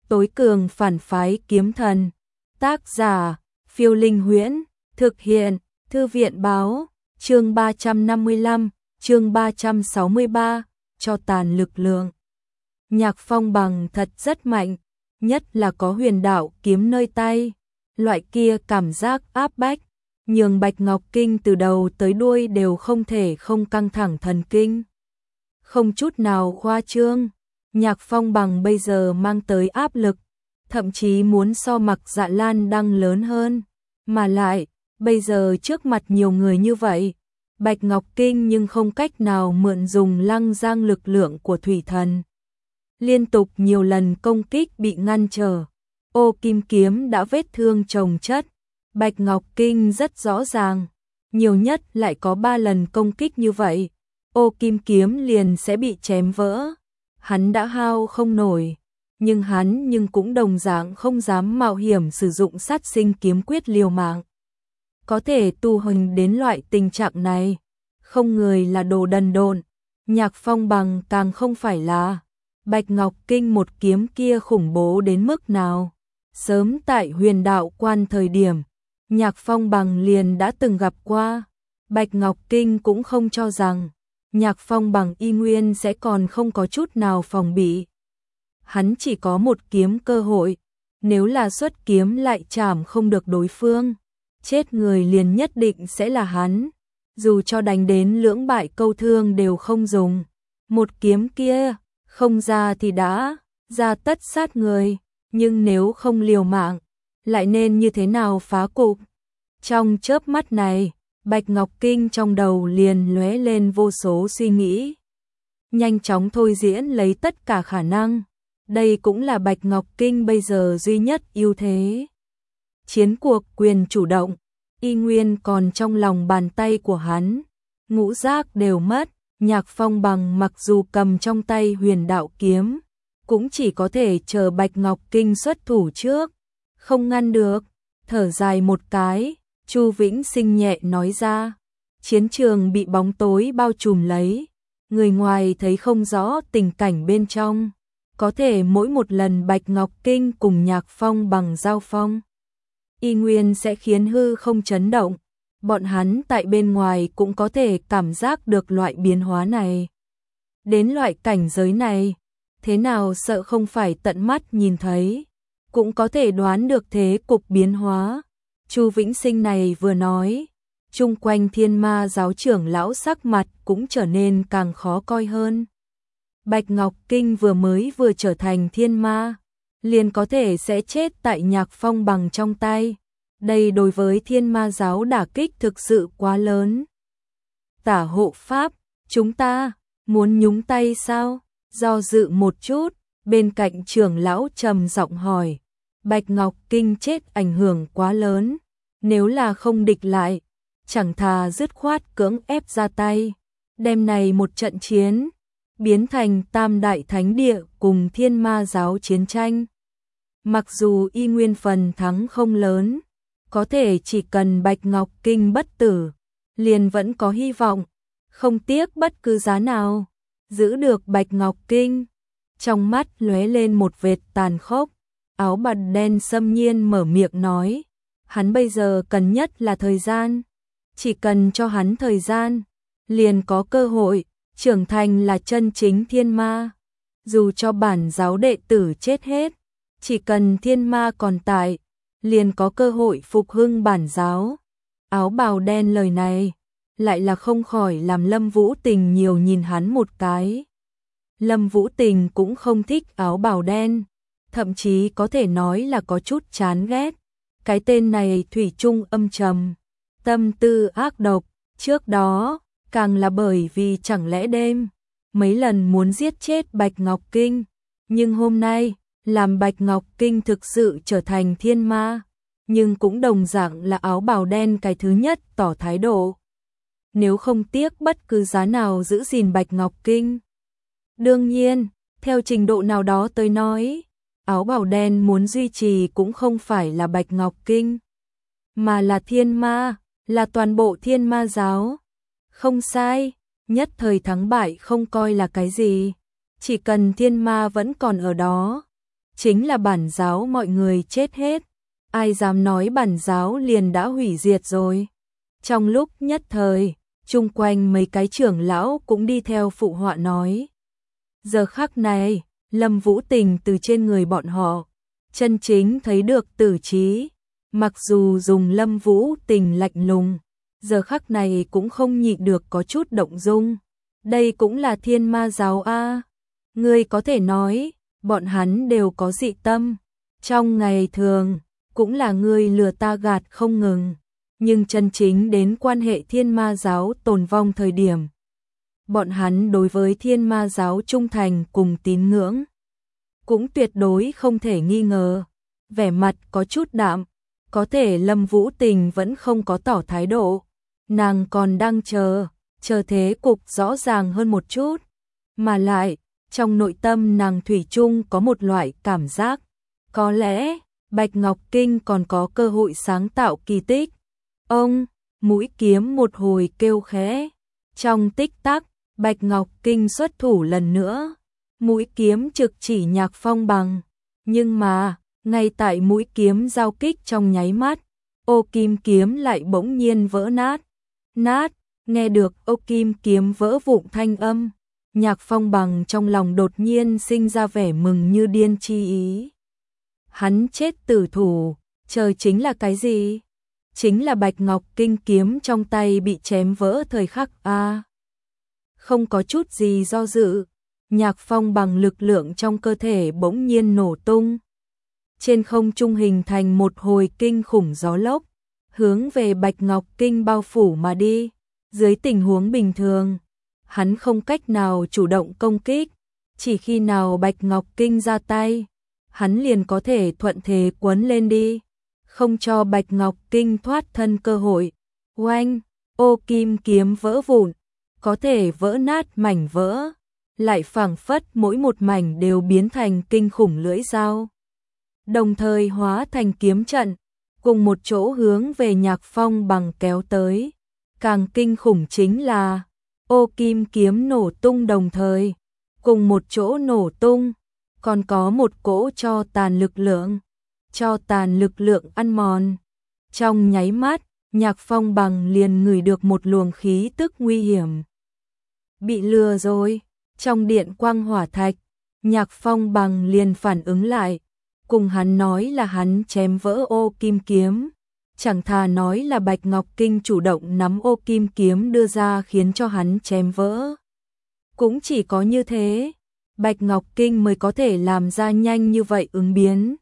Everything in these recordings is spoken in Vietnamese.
Tối cường phản phái kiếm thần. Tác giả, Phiêu Linh Huyễn. Thực hiện, Thư viện báo. Chương 355, chương 363, cho tàn lực lượng. Nhạc Phong Bằng thật rất mạnh, nhất là có huyền đạo kiếm nơi tay. Loại kia cảm giác áp bách, nhường Bạch Ngọc Kinh từ đầu tới đuôi đều không thể không căng thẳng thần kinh. Không chút nào khoa trương, Nhạc Phong Bằng bây giờ mang tới áp lực, thậm chí muốn so Mặc Dạ Lan Đăng lớn hơn. Mà lại, bây giờ trước mặt nhiều người như vậy, Bạch Ngọc Kinh nhưng không cách nào mượn dùng Lăng Giang lực lượng của thủy thần. Liên tục nhiều lần công kích bị ngăn trở, ô kim kiếm đã vết thương chồng chất. Bạch Ngọc Kinh rất rõ ràng, nhiều nhất lại có 3 lần công kích như vậy, ô kim kiếm liền sẽ bị chém vỡ. Hắn đã hao không nổi, nhưng hắn cũng đồng dạng không dám mạo hiểm sử dụng sát sinh kiếm quyết liều mạng. Có thể tu hành đến loại tình trạng này, không người là đồ đần độn, Nhạc Phong Bằng càng không phải là. Bạch Ngọc Kinh một kiếm kia khủng bố đến mức nào. Sớm tại huyền đạo quan thời điểm, Nhạc Phong Bằng liền đã từng gặp qua. Bạch Ngọc Kinh cũng không cho rằng Nhạc Phong Bằng y nguyên sẽ còn không có chút nào phòng bị. Hắn chỉ có một kiếm cơ hội, nếu là xuất kiếm lại chảm không được đối phương, chết người liền nhất định sẽ là hắn. Dù cho đánh đến lưỡng bại câu thương đều không dùng. Một kiếm kia, không ra thì đã ra tất sát người, nhưng nếu không liều mạng, lại nên như thế nào phá cục? Trong chớp mắt này, Bạch Ngọc Kinh trong đầu liền lóe lên vô số suy nghĩ. Nhanh chóng thôi diễn lấy tất cả khả năng. Đây cũng là Bạch Ngọc Kinh bây giờ duy nhất ưu thế. Chiến cuộc quyền chủ động, y nguyên còn trong lòng bàn tay của hắn. Ngũ giác đều mất, Nhạc Phong Bằng mặc dù cầm trong tay huyền đạo kiếm, cũng chỉ có thể chờ Bạch Ngọc Kinh xuất thủ trước. Không ngăn được, thở dài một cái, Chu Vĩnh Sinh nhẹ nói ra. Chiến trường bị bóng tối bao trùm lấy, người ngoài thấy không rõ tình cảnh bên trong. Có thể mỗi một lần Bạch Ngọc Kinh cùng Nhạc Phong Bằng giao phong, y nguyên sẽ khiến hư không chấn động. Bọn hắn tại bên ngoài cũng có thể cảm giác được loại biến hóa này. Đến loại cảnh giới này, thế nào sợ không phải tận mắt nhìn thấy, cũng có thể đoán được thế cục biến hóa. Chu Vĩnh Sinh này vừa nói, chung quanh Thiên Ma giáo trưởng lão sắc mặt cũng trở nên càng khó coi hơn. Bạch Ngọc Kinh vừa trở thành thiên ma, liền có thể sẽ chết tại Nhạc Phong Bằng trong tay. Đây đối với Thiên Ma giáo đả kích thực sự quá lớn. Tả hộ pháp, chúng ta muốn nhúng tay sao? Do dự một chút, bên cạnh trưởng lão trầm giọng hỏi. Bạch Ngọc Kinh chết ảnh hưởng quá lớn, nếu là không địch lại, chẳng thà dứt khoát cưỡng ép ra tay. Đêm này một trận chiến, biến thành Tam Đại Thánh Địa cùng Thiên Ma giáo chiến tranh. Mặc dù y nguyên phần thắng không lớn, có thể chỉ cần Bạch Ngọc Kinh bất tử, liền vẫn có hy vọng, không tiếc bất cứ giá nào, giữ được Bạch Ngọc Kinh. Trong mắt lóe lên một vệt tàn khốc, áo bạt đen xâm nhiên mở miệng nói, hắn bây giờ cần nhất là thời gian, chỉ cần cho hắn thời gian, liền có cơ hội, trưởng thành là chân chính thiên ma. Dù cho bản giáo đệ tử chết hết, chỉ cần thiên ma còn tại, liền có cơ hội phục hưng bản giáo. Áo bào đen lời này, lại là không khỏi làm Lâm Vũ Tình nhiều nhìn hắn một cái. Lâm Vũ Tình cũng không thích áo bào đen, thậm chí có thể nói là có chút chán ghét. Cái tên này thủy chung âm trầm, tâm tư ác độc, trước đó, càng là bởi vì chẳng lẽ đêm, mấy lần muốn giết chết Bạch Ngọc Kinh, nhưng hôm nay, làm Bạch Ngọc Kinh thực sự trở thành thiên ma, nhưng cũng đồng dạng là áo bào đen cái thứ nhất tỏ thái độ. Nếu không tiếc bất cứ giá nào giữ gìn Bạch Ngọc Kinh. Đương nhiên, theo trình độ nào đó tới nói, áo bào đen muốn duy trì cũng không phải là Bạch Ngọc Kinh, mà là thiên ma, là toàn bộ Thiên Ma giáo. Không sai, nhất thời thắng bại không coi là cái gì, chỉ cần thiên ma vẫn còn ở đó, chính là bản giáo mọi người chết hết. Ai dám nói bản giáo liền đã hủy diệt rồi. Trong lúc nhất thời, chung quanh mấy cái trưởng lão cũng đi theo phụ họa nói. Giờ khắc này, Lâm Vũ Tình từ trên người bọn họ, chân chính thấy được tử trí. Mặc dù dùng Lâm Vũ Tình lạnh lùng, giờ khắc này cũng không nhịn được có chút động dung. Đây cũng là Thiên Ma giáo a. Ngươi có thể nói, bọn hắn đều có dị tâm. Trong ngày thường, cũng là ngươi lừa ta gạt không ngừng. Nhưng chân chính đến quan hệ Thiên Ma giáo tồn vong thời điểm, bọn hắn đối với Thiên Ma giáo trung thành cùng tín ngưỡng cũng tuyệt đối không thể nghi ngờ. Vẻ mặt có chút đạm, có thể Lâm Vũ Tình vẫn không có tỏ thái độ. Nàng còn đang chờ thế cục rõ ràng hơn một chút. Mà lại, trong nội tâm nàng thủy chung có một loại cảm giác, có lẽ Bạch Ngọc Kinh còn có cơ hội sáng tạo kỳ tích. Ông, mũi kiếm một hồi kêu khẽ. Trong tích tắc, Bạch Ngọc Kinh xuất thủ lần nữa. Mũi kiếm trực chỉ Nhạc Phong Bằng. Nhưng mà, ngay tại mũi kiếm giao kích trong nháy mắt, ô kim kiếm lại bỗng nhiên vỡ nát. Nghe được ô kim kiếm vỡ vụn thanh âm, Nhạc Phong Bằng trong lòng đột nhiên sinh ra vẻ mừng như điên chi ý. Hắn chết tử thủ, chờ chính là cái gì? Chính là Bạch Ngọc Kinh kiếm trong tay bị chém vỡ thời khắc a. Không có chút gì do dự, Nhạc Phong Bằng lực lượng trong cơ thể bỗng nhiên nổ tung. Trên không trung hình thành một hồi kinh khủng gió lốc, hướng về Bạch Ngọc Kinh bao phủ mà đi. Dưới tình huống bình thường, hắn không cách nào chủ động công kích, chỉ khi nào Bạch Ngọc Kinh ra tay, hắn liền có thể thuận thế quấn lên đi, không cho Bạch Ngọc Kinh thoát thân cơ hội. Oanh, ô kim kiếm vỡ vụn, có thể vỡ nát mảnh vỡ, lại phảng phất mỗi một mảnh đều biến thành kinh khủng lưỡi dao, đồng thời hóa thành kiếm trận, cùng một chỗ hướng về Nhạc Phong Bằng kéo tới. Càng kinh khủng chính là, ô kim kiếm nổ tung đồng thời, cùng một chỗ nổ tung, còn có một cỗ tro tàn lực lượng ăn mòn. Trong nháy mắt, Nhạc Phong Bằng liền ngửi được một luồng khí tức nguy hiểm. Bị lừa rồi, trong điện quang hỏa thạch, Nhạc Phong Bằng liền phản ứng lại, cùng hắn nói là hắn chém vỡ ô kim kiếm. Chẳng thà nói là Bạch Ngọc Kinh chủ động nắm ô kim kiếm đưa ra khiến cho hắn chém vỡ. Cũng chỉ có như thế, Bạch Ngọc Kinh mới có thể làm ra nhanh như vậy ứng biến.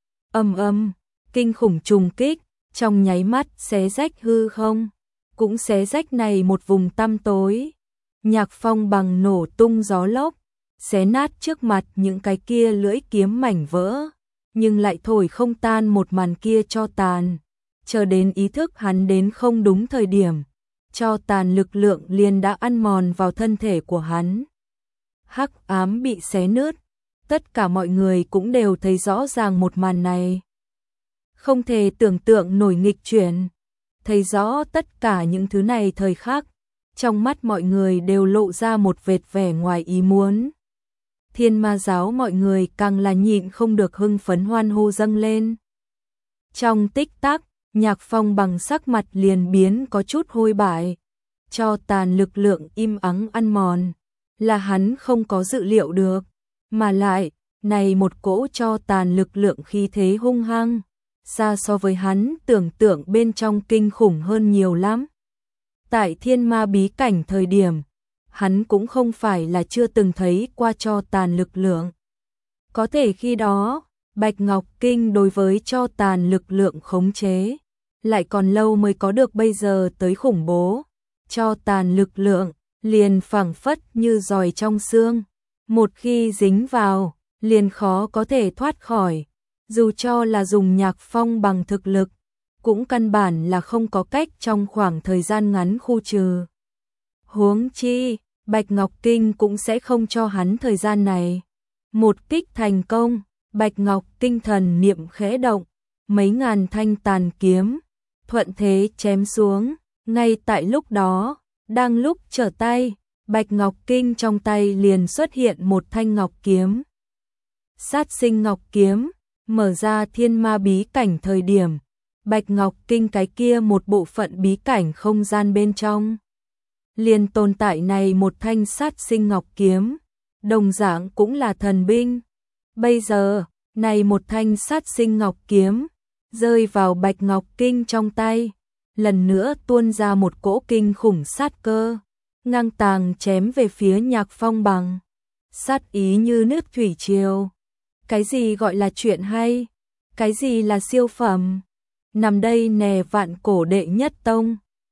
Kinh khủng trùng kích, trong nháy mắt xé rách hư không, cũng xé rách này một vùng tăm tối. Nhạc Phong Bằng nổ tung gió lốc, xé nát trước mặt những cái kia lưỡi kiếm mảnh vỡ, nhưng lại thổi không tan một màn kia cho tàn. Chờ đến ý thức hắn đến không đúng thời điểm, cho tàn lực lượng liền đã ăn mòn vào thân thể của hắn. Hắc ám bị xé nứt, tất cả mọi người cũng đều thấy rõ ràng một màn này. Không thể tưởng tượng nổi nghịch chuyển, thấy rõ tất cả những thứ này thời khắc, trong mắt mọi người đều lộ ra một vệt vẻ ngoài ý muốn. Thiên Ma giáo mọi người càng là nhịn không được hưng phấn hoan hô dâng lên. Trong tích tắc, Nhạc Phong Bằng sắc mặt liền biến có chút hôi bại, cho tàn lực lượng im ắng ăn mòn, là hắn không có dự liệu được, mà lại, này một cỗ cho tàn lực lượng khí thế hung hăng, xa so với hắn tưởng tượng bên trong kinh khủng hơn nhiều lắm. Tại Thiên Ma bí cảnh thời điểm, hắn cũng không phải là chưa từng thấy qua cho tàn lực lượng. Có thể khi đó, Bạch Ngọc Kinh đối với cho tàn lực lượng khống chế, lại còn lâu mới có được bây giờ tới khủng bố. Cho tàn lực lượng, liền phảng phất như giòi trong xương. Một khi dính vào, liền khó có thể thoát khỏi. Dù cho là dùng Nhạc Phong Bằng thực lực, cũng căn bản là không có cách trong khoảng thời gian ngắn khu trừ. Huống chi, Bạch Ngọc Kinh cũng sẽ không cho hắn thời gian này. Một kích thành công, Bạch Ngọc Kinh thần niệm khẽ động, mấy ngàn thanh tàn kiếm, thuận thế chém xuống. Ngay tại lúc đó, đang lúc trở tay, Bạch Ngọc Kinh trong tay liền xuất hiện một thanh ngọc kiếm. Sát sinh ngọc kiếm, mở ra thiên ma bí cảnh thời điểm, Bạch Ngọc Kinh cái kia một bộ phận bí cảnh không gian bên trong. Liền tồn tại này một thanh sát sinh ngọc kiếm, đồng dạng cũng là thần binh. Bây giờ, này một thanh sát sinh ngọc kiếm, rơi vào Bạch Ngọc Kinh trong tay, lần nữa tuôn ra một cỗ kinh khủng sát cơ, ngang tàng chém về phía Nhạc Phong Bằng. Sát ý như nước thủy triều. Cái gì gọi là chuyện hay? Cái gì là siêu phẩm? Nằm đây nè vạn cổ đệ nhất tông,